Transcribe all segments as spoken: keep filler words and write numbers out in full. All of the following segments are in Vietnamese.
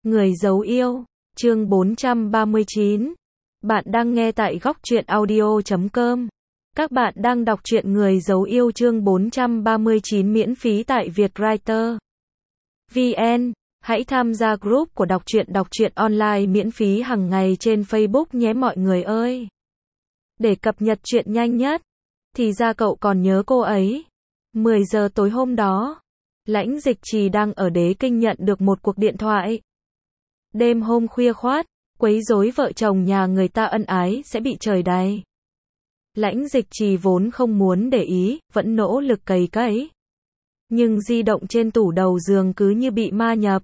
Người dấu yêu, chương bốn trăm ba mươi chín. Bạn đang nghe tại góc truyện audio chấm com. Các bạn đang đọc truyện Người dấu yêu chương bốn trăm ba mươi chín miễn phí tại Vietwriter chấm vn. Hãy tham gia group của đọc truyện đọc truyện online miễn phí hàng ngày trên Facebook nhé mọi người ơi. Để cập nhật truyện nhanh nhất, thì ra cậu còn nhớ cô ấy. mười giờ tối hôm đó, Lãnh Dịch Trì đang ở Đế Kinh nhận được một cuộc điện thoại. Đêm hôm khuya khoát, quấy rối vợ chồng nhà người ta ân ái sẽ bị trời đày. Lãnh Dịch Trì vốn không muốn để ý, vẫn nỗ lực cày cấy. Nhưng di động trên tủ đầu giường cứ như bị ma nhập.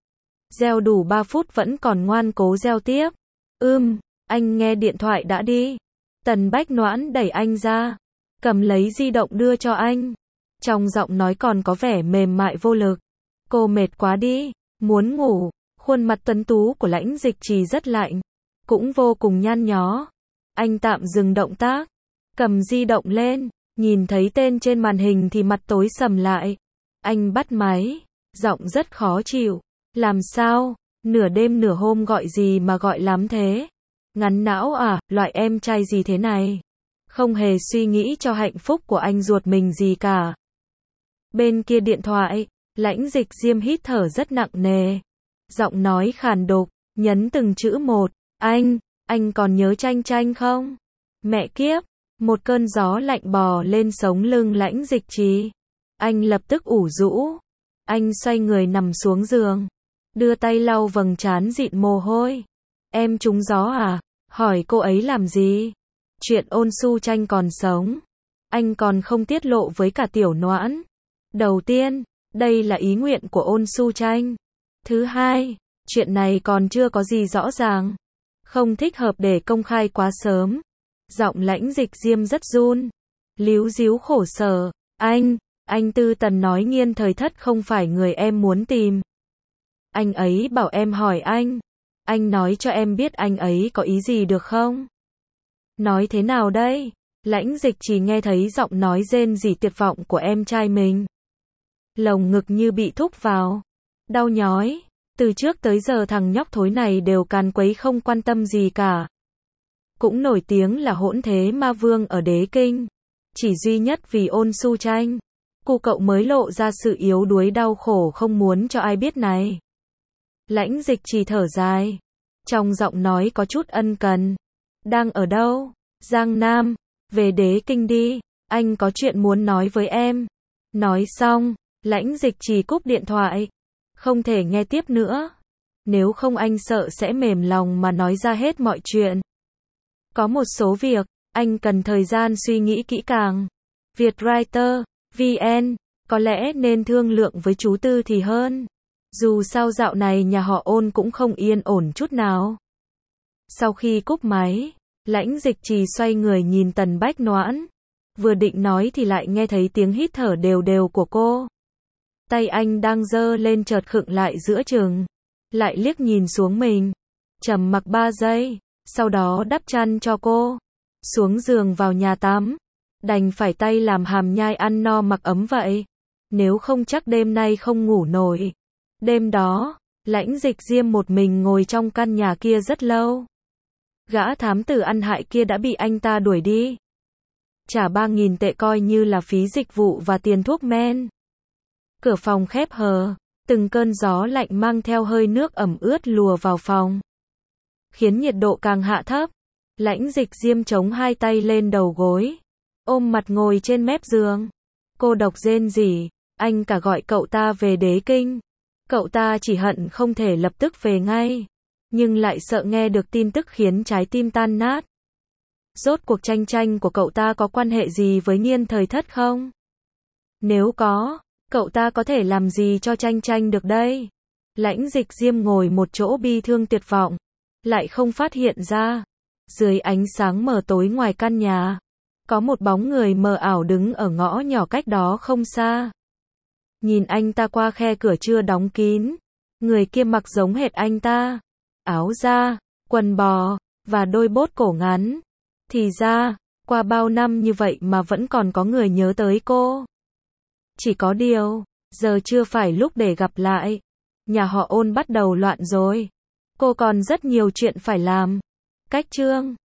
Reo đủ ba phút vẫn còn ngoan cố reo tiếp. Ưm, anh nghe điện thoại đã đi. Tần Bách Noãn đẩy anh ra, cầm lấy di động đưa cho anh. Trong giọng nói còn có vẻ mềm mại vô lực. Cô mệt quá đi, muốn ngủ. Khuôn mặt tuấn tú của Lãnh Dịch Trì rất lạnh, cũng vô cùng nhăn nhó. Anh tạm dừng động tác, cầm di động lên, nhìn thấy tên trên màn hình thì mặt tối sầm lại. Anh bắt máy, giọng rất khó chịu. Làm sao? Nửa đêm nửa hôm gọi gì mà gọi lắm thế? Ngắn não à, loại em trai gì thế này? Không hề suy nghĩ cho hạnh phúc của anh ruột mình gì cả. Bên kia điện thoại, Lãnh Dịch Diêm hít thở rất nặng nề. Giọng nói khàn đục, nhấn từng chữ một. Anh, anh còn nhớ Tranh Tranh không? Mẹ kiếp, một cơn gió lạnh bò lên sống lưng Lãnh Dịch Trì. Anh lập tức ủ rũ. Anh xoay người nằm xuống giường, đưa tay lau vầng trán dịn mồ hôi. Em trúng gió à? Hỏi cô ấy làm gì? Chuyện Ôn Su Tranh còn sống, anh còn không tiết lộ với cả Tiểu Noãn. Đầu tiên, đây là ý nguyện của Ôn Su Tranh. Thứ hai, chuyện này còn chưa có gì rõ ràng, không thích hợp để công khai quá sớm. Giọng Lãnh Dịch Diêm rất run, líu díu khổ sở. Anh, anh Tư Tần nói Nghiên Thời Thất không phải người em muốn tìm. Anh ấy bảo em hỏi anh. Anh nói cho em biết anh ấy có ý gì được không? Nói thế nào đây? Lãnh Dịch Trì nghe thấy giọng nói rên rỉ tuyệt vọng của em trai mình. Lồng ngực như bị thúc vào. Đau nhói. Từ trước tới giờ thằng nhóc thối này đều càn quấy không quan tâm gì cả. Cũng nổi tiếng là hỗn thế ma vương ở Đế Kinh. Chỉ duy nhất vì Ôn Su Tranh, cô cậu mới lộ ra sự yếu đuối đau khổ không muốn cho ai biết này. Lãnh Dịch Trì thở dài, trong giọng nói có chút ân cần. Đang ở đâu? Giang Nam. Về Đế Kinh đi, anh có chuyện muốn nói với em. Nói xong, Lãnh Dịch Trì cúp điện thoại. Không thể nghe tiếp nữa. Nếu không anh sợ sẽ mềm lòng mà nói ra hết mọi chuyện. Có một số việc, anh cần thời gian suy nghĩ kỹ càng. Vietwriter chấm vn, có lẽ nên thương lượng với chú Tư thì hơn. Dù sao dạo này nhà họ Ôn cũng không yên ổn chút nào. Sau khi cúp máy, Lãnh Dịch Trì xoay người nhìn Tần Bách Noãn. Vừa định nói thì lại nghe thấy tiếng hít thở đều đều của cô. Tay anh đang giơ lên chợt khựng lại giữa chừng. Lại liếc nhìn xuống mình. Trầm mặc ba giây, sau đó đắp chăn cho cô. Xuống giường vào nhà tắm. Đành phải tay làm hàm nhai ăn no mặc ấm vậy. Nếu không chắc đêm nay không ngủ nổi. Đêm đó, Lãnh Dịch Diêm một mình ngồi trong căn nhà kia rất lâu. Gã thám tử ăn hại kia đã bị anh ta đuổi đi. Trả ba nghìn tệ coi như là phí dịch vụ và tiền thuốc men. Cửa phòng khép hờ, từng cơn gió lạnh mang theo hơi nước ẩm ướt lùa vào phòng, khiến nhiệt độ càng hạ thấp. Lãnh Dịch Diêm chống hai tay lên đầu gối, ôm mặt ngồi trên mép giường. Cô độc rên rỉ, anh cả gọi cậu ta về Đế Kinh. Cậu ta chỉ hận không thể lập tức về ngay, nhưng lại sợ nghe được tin tức khiến trái tim tan nát. Rốt cuộc Tranh Tranh của cậu ta có quan hệ gì với Nghiên Thời Thất không? Nếu có, cậu ta có thể làm gì cho Tranh Tranh được đây? Lãnh Dịch Diêm ngồi một chỗ bi thương tuyệt vọng, lại không phát hiện ra. Dưới ánh sáng mờ tối ngoài căn nhà, có một bóng người mờ ảo đứng ở ngõ nhỏ cách đó không xa. Nhìn anh ta qua khe cửa chưa đóng kín, người kia mặc giống hệt anh ta. Áo da, quần bò, và đôi bốt cổ ngắn. Thì ra, qua bao năm như vậy mà vẫn còn có người nhớ tới cô. Chỉ có điều, giờ chưa phải lúc để gặp lại. nhà họ Ôn bắt đầu loạn rồi. Cô còn rất nhiều chuyện phải làm. Cách chương